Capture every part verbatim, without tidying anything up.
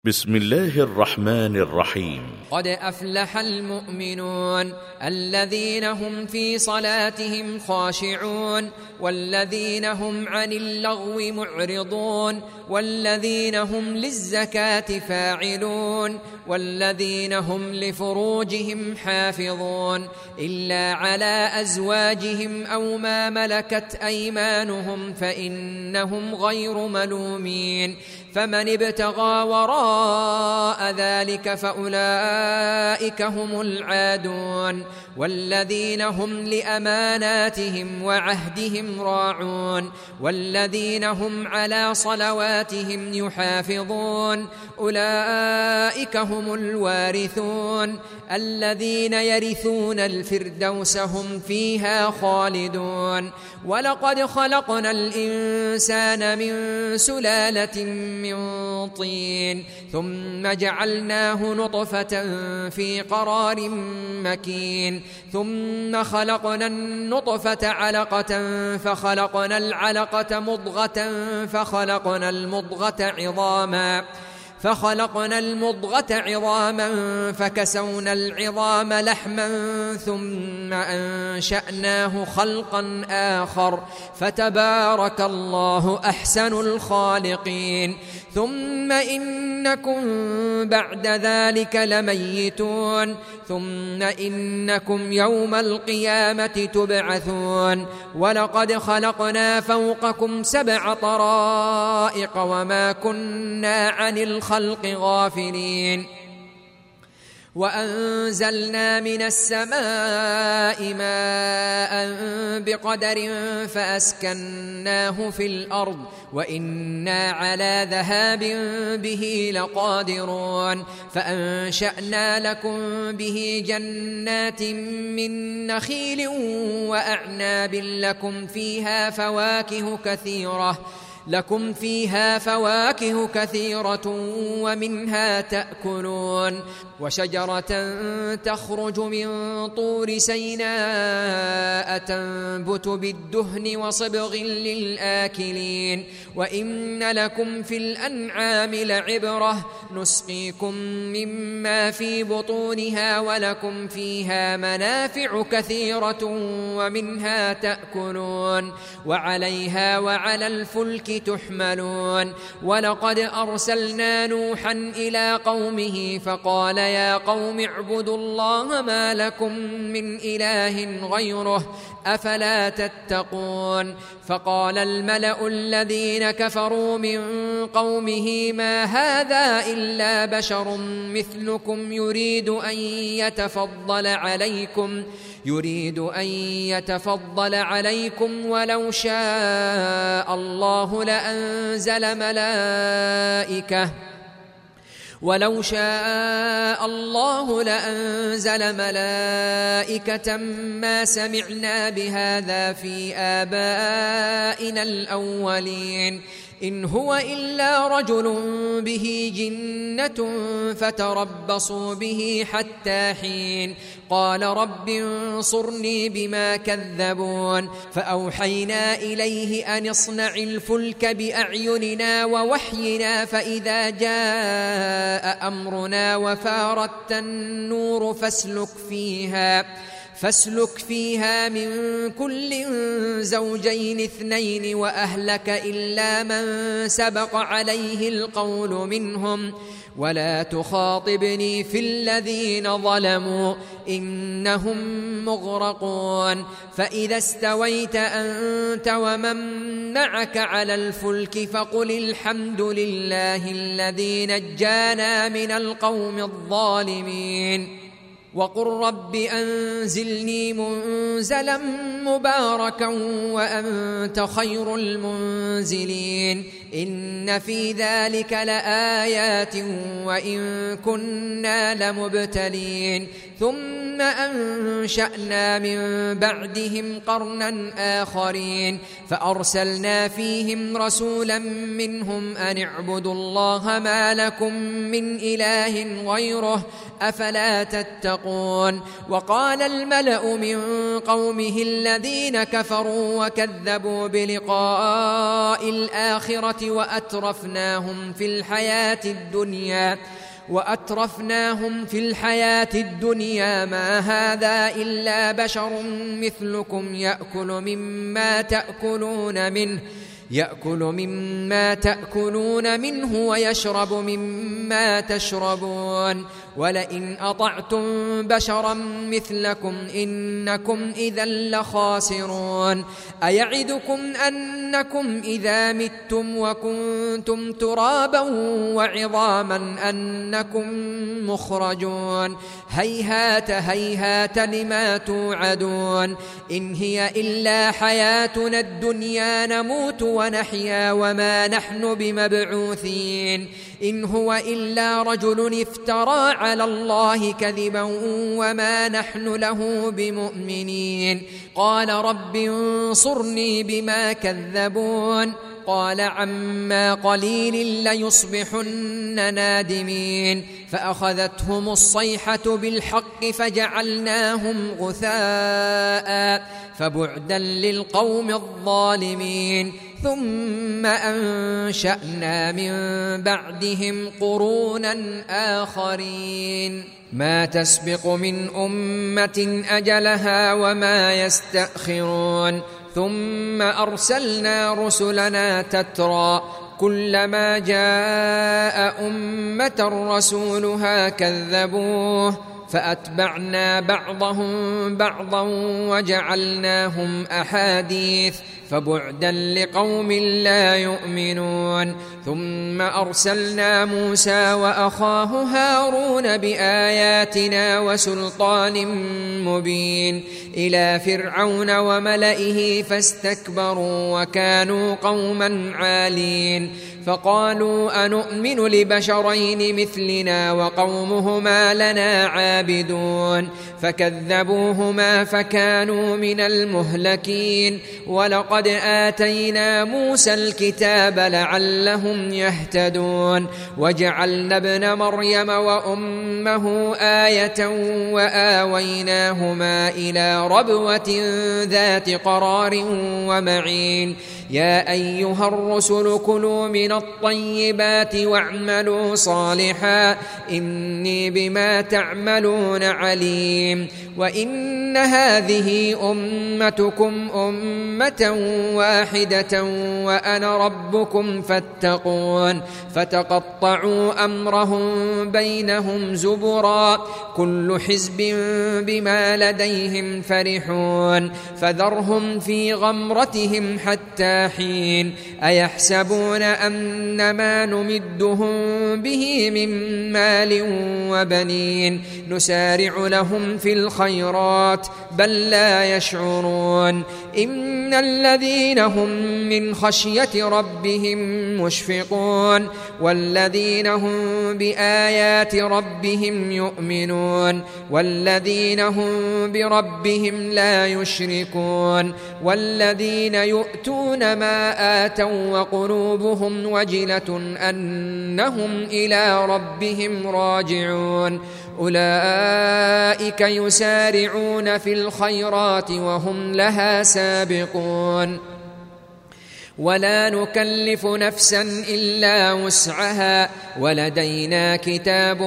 بسم الله الرحمن الرحيم. قد أفلح المؤمنون الذين هم في صلاتهم خاشعون والذين هم عن اللغو معرضون والذين هم للزكاة فاعلون والذين هم لفروجهم حافظون إلا على أزواجهم أو ما ملكت أيمانهم فإنهم غير ملومين فمن ابتغى وراء ذلك فأولئك هم العادون والذين هم لأماناتهم وعهدهم راعون والذين هم على صلواتهم يحافظون أولئك هم الوارثون الذين يرثون الفردوس هم فيها خالدون ولقد خلقنا الإنسان من سلالة من طين ثم جعلناه نطفة في قرار مكين ثم خلقنا النطفة علقة فخلقنا العلقة مضغة فخلقنا المضغة عظاما فخلقنا المضغة عظاما فكسونا العظام لحما ثم أنشأناه خلقا آخر فتبارك الله أحسن الخالقين ثم إنكم بعد ذلك لميتون ثم إنكم يوم القيامة تبعثون ولقد خلقنا فوقكم سبع طرائق وما كنا عن الخلق غافلين وأنزلنا من السماء ماء بقدر فأسكناه في الأرض وإنا على ذهاب به لقادرون فأنشأنا لكم به جنات من نخيل وأعناب لكم فيها فواكه كثيرة لكم فيها فواكه كثيرة ومنها تأكلون وشجرة تخرج من طور سيناء تنبت بالدهن وصبغ للآكلين وإن لكم في الأنعام لعبرة نسقيكم مما في بطونها ولكم فيها منافع كثيرة ومنها تأكلون وعليها وعلى الفلك تحملون ولقد أرسلنا نوحا إلى قومه فقال يا قوم اعبدوا الله ما لكم من إله غيره أفلا تتقون فقال الملأ الذين كفروا من قومه ما هذا إلا بشر مثلكم يريد أن يتفضل عليكم يريد أن يتفضل عليكم ولو شاء الله لأنزل ملائكة ولو شاء الله لأنزل ملائكة ما سمعنا بهذا في آبائنا الأولين إن هو إلا رجل به جنة فتربصوا به حتى حين قال رب انصرني بما كذبون فأوحينا إليه أن اصنع الفلك بأعيننا ووحينا فإذا جاء أمرنا وفارت النور فاسلك فيها فاسلك فيها من كل زوجين اثنين وأهلك إلا من سبق عليه القول منهم ولا تخاطبني في الذين ظلموا إنهم مغرقون فإذا استويت أنت ومن معك على الفلك فقل الحمد لله الذي نجانا من القوم الظالمين وقل رب أنزلني منزلا مباركا وأنت خير المنزلين إن في ذلك لآيات وإن كنا لمبتلين ثم أنشأنا من بعدهم قرنا آخرين فأرسلنا فيهم رسولا منهم أن اعبدوا الله ما لكم من إله غيره أفلا تتقون وقال الملأ من قومه الذين كفروا وكذبوا بلقاء الآخرة وأترفناهم في الحياة الدنيا وأترفناهم في الحياة الدنيا ما هذا إلا بشر مثلكم يأكل مما تأكلون منه يأكل مما تأكلون منه ويشرب مما تشربون ولئن أطعتم بشرا مثلكم إنكم إذا لخاسرون أيعدكم أنكم إذا متم وكنتم ترابا وعظاما أنكم مخرجون هيهات هيهات لما توعدون إن هي إلا حياتنا الدنيا نموت ونحيا وما نحن بمبعوثين إن هو إلا رجل افترى على الله كذبا وما نحن له بمؤمنين قال رب انصرني بما كذبون قال عما قليل ليصبحن نادمين فأخذتهم الصيحة بالحق فجعلناهم غثاء فبعدا للقوم الظالمين ثم أنشأنا من بعدهم قرونا آخرين ما تسبق من أمة أجلها وما يستأخرون ثم أرسلنا رسلنا تترى كلما جاء أمة رسولها كذبوه فأتبعنا بعضهم بعضا وجعلناهم أحاديث فبعدا لقوم لا يؤمنون ثم أرسلنا موسى وأخاه هارون بآياتنا وسلطان مبين إلى فرعون وملئه فاستكبروا وكانوا قوما عالين فقالوا أنؤمن لبشرين مثلنا وقومهما لنا عابدون فكذبوهما فكانوا من المهلكين ولقد آتينا موسى الكتاب لعلهم يهتدون وجعلنا ابن مريم وأمه آية وآويناهما إلى ربوة ذات قرار ومعين يا أيها الرسل كلوا من الطيبات واعملوا صالحا إني بما تعملون عليم وإن هذه أمتكم أمة واحدة وأنا ربكم فاتقون فتقطعوا أمرهم بينهم زبرا كل حزب بما لديهم فرحون فذرهم في غمرتهم حتى حين أيحسبون أن ما نمدهم به من مال وبنين نسارع لهم في الخيرات بل لا يشعرون إن الذين هم من خشية ربهم مشفقون والذين هم بآيات ربهم يؤمنون والذين هم بربهم لا يشركون والذين يؤتون ما آتوا وقلوبهم وجلة أنهم إلى ربهم راجعون أولئك يسارعون في الخيرات وهم لها سابقون ولا نكلف نفسا إلا وسعها ولدينا كتاب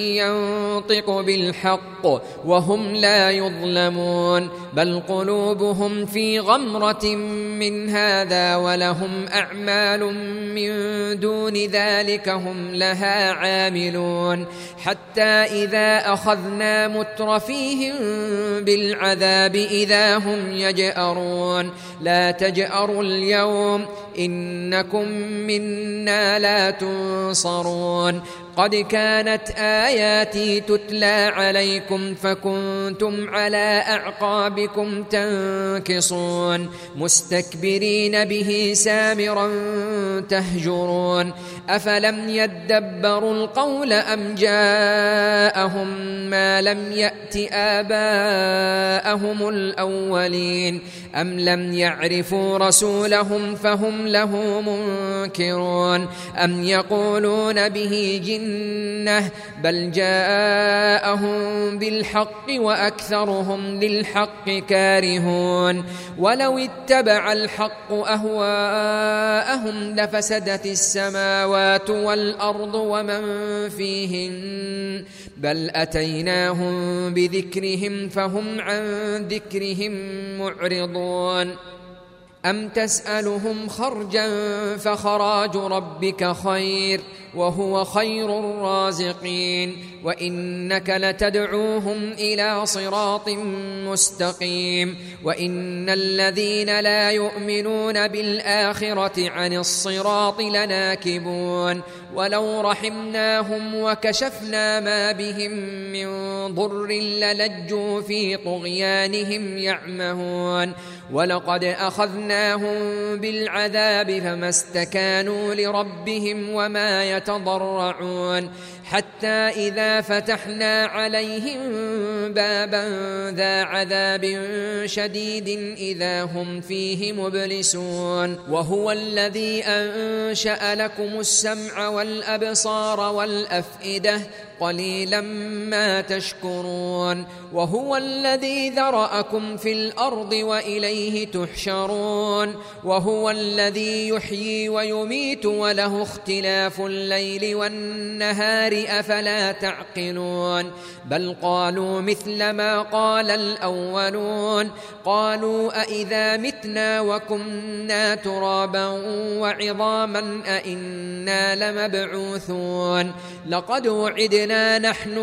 ينطق بالحق وهم لا يظلمون بل قلوبهم في غمرة من هذا ولهم أعمال من دون ذلك هم لها عاملون حتى إذا أخذنا مترفيهم بالعذاب إذا هم يجأرون لا تجأروا اليوم إنكم منا لا تنصرون قد كانت آياتي تتلى عليكم فكنتم على أعقابكم تنكصون مستكبرين به سامرا تهجرون أفلم يدبروا القول أم جاءهم ما لم يأت آباءهم الأولين أم لم يعرفوا رسولهم فهم له منكرون أم يقولون به جنة بل جاءهم بالحق وأكثرهم للحق كارهون ولو اتبع الحق أهواءهم لفسدت السماوات والأرض ومن فيهن بل أتيناهم بذكرهم فهم عن ذكرهم معرضون أم تسألهم خرجا فخراج ربك خير وهو خير الرازقين وإنك لتدعوهم إلى صراط مستقيم وإن الذين لا يؤمنون بالآخرة عن الصراط لناكبون ولو رحمناهم وكشفنا ما بهم من ضر للجوا في طغيانهم يعمهون ولقد أخذناهم بالعذاب فما استكانوا لربهم وما يتضرعون حتى إذا فتحنا عليهم بابا ذا عذاب شديد إذا هم فيه مبلسون وهو الذي أنشأ لكم السمع والأبصار والأفئدة قليلا ما تشكرون وهو الذي ذرأكم في الأرض وإليه تحشرون وهو الذي يحيي ويميت وله اختلاف الليل والنهار أفلا تعقلون بل قالوا مثل ما قال الأولون قالوا أإذا متنا وكنا ترابا وعظاما أإنا لمبعوثون لقد وعدنا نحن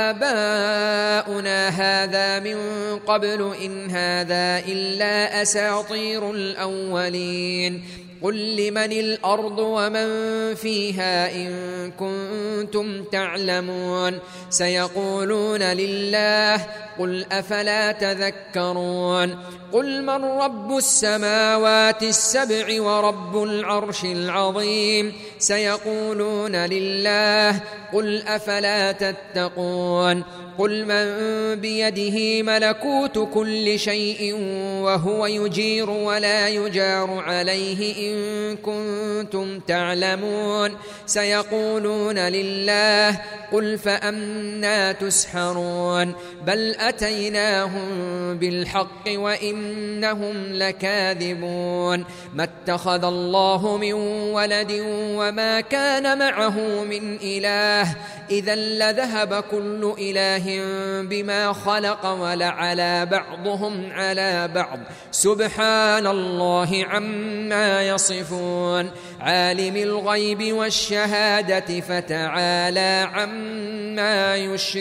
وآباؤنا هذا من قبل إن هذا إلا أساطير الأولين قل لمن الأرض ومن فيها إن كنتم تعلمون سيقولون لله قل أفلا تذكرون قل من رب السماوات السبع ورب العرش العظيم سيقولون لله قل أفلا تتقون قل من بيده ملكوت كل شيء وهو يجير ولا يجار عليه إن كنتم تعلمون سيقولون لله قل فأنى تسحرون بل أتيناهم بالحق وإنهم لكاذبون ما اتخذ الله من ولد وما كان معه من إله إذا لذهب كل إله بما خلق ولعلى بعضهم على بعض سبحان الله عما يصفون عالم الغيب والشهادة فتعالى عما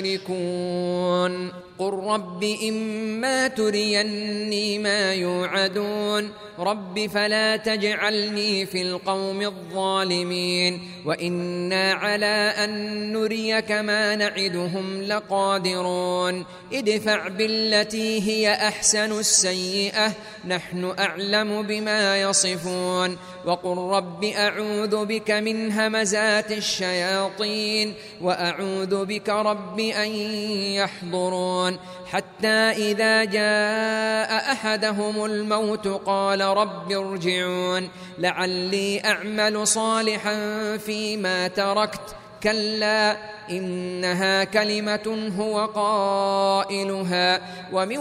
يشركون قل رب إما تريني ما يوعدون رب فلا تجعلني في القوم الظالمين وإنا على أن نريك ما نعدهم لقادرون ادفع بالتي هي أحسن السيئة نحن أعلم بما يصفون وقل رب أعوذ بك من همزات الشياطين وأعوذ بك رب أن يحضرون حتى إذا جاء أحدهم الموت قال رب ارجعون لعلي أعمل صالحا فيما تركت كلا إنها كلمة هو قائلها ومن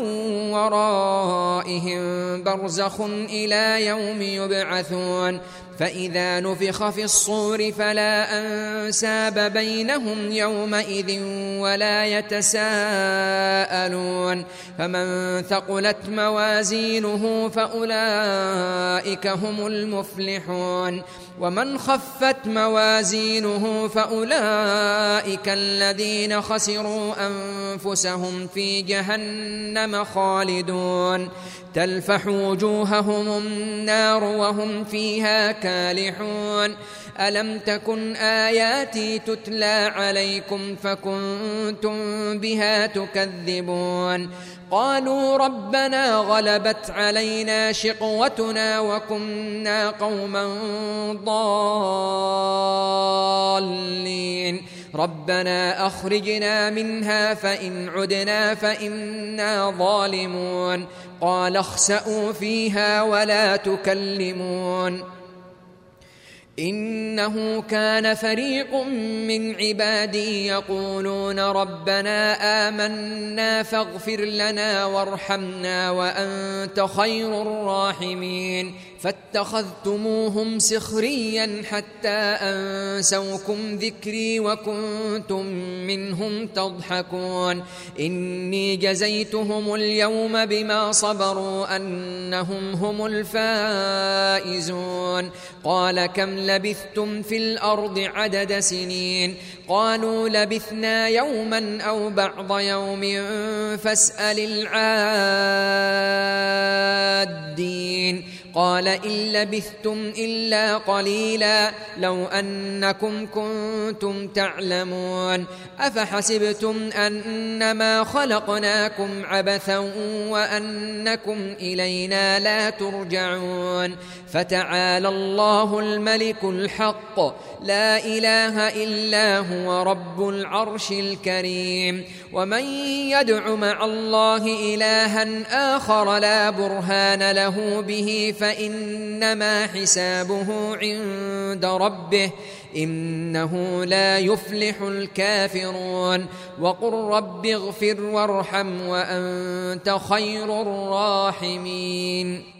ورائهم برزخ إلى يوم يبعثون فإذا نفخ في الصور فلا أنساب بينهم يومئذ ولا يتساءلون فمن ثقلت موازينه فأولئك هم المفلحون ومن خفت موازينه فأولئك الذين خسروا أنفسهم في جهنم خالدون تلفح وجوههم النار وهم فيها كالحون ألم تكن آياتي تتلى عليكم فكنتم بها تكذبون قالوا ربنا غلبت علينا شقوتنا وكنا قوما ضالين ربنا أخرجنا منها فإن عدنا فإنا ظالمون قال اخسئوا فيها ولا تكلمون إنه كان فريق من عبادي يقولون ربنا آمنا فاغفر لنا وارحمنا وأنت خير الراحمين فاتخذتموهم سخريا حتى أنسوكم ذكري وكنتم منهم تضحكون إني جزيتهم اليوم بما صبروا أنهم هم الفائزون قال كم لبثتم في الأرض عدد سنين قالوا لبثنا يوما أو بعض يوم فاسأل العادين قال إن لبثتم إلا قليلا لو أنكم كنتم تعلمون أفحسبتم أنما خلقناكم عبثا وأنكم إلينا لا ترجعون فتعالى الله الملك الحق لا إله إلا هو رب العرش الكريم ومن يدع مع الله إلها آخر لا برهان له به فإنما حسابه عند ربه إنه لا يفلح الكافرون وقل رب اغفر وارحم وأنت خير الراحمين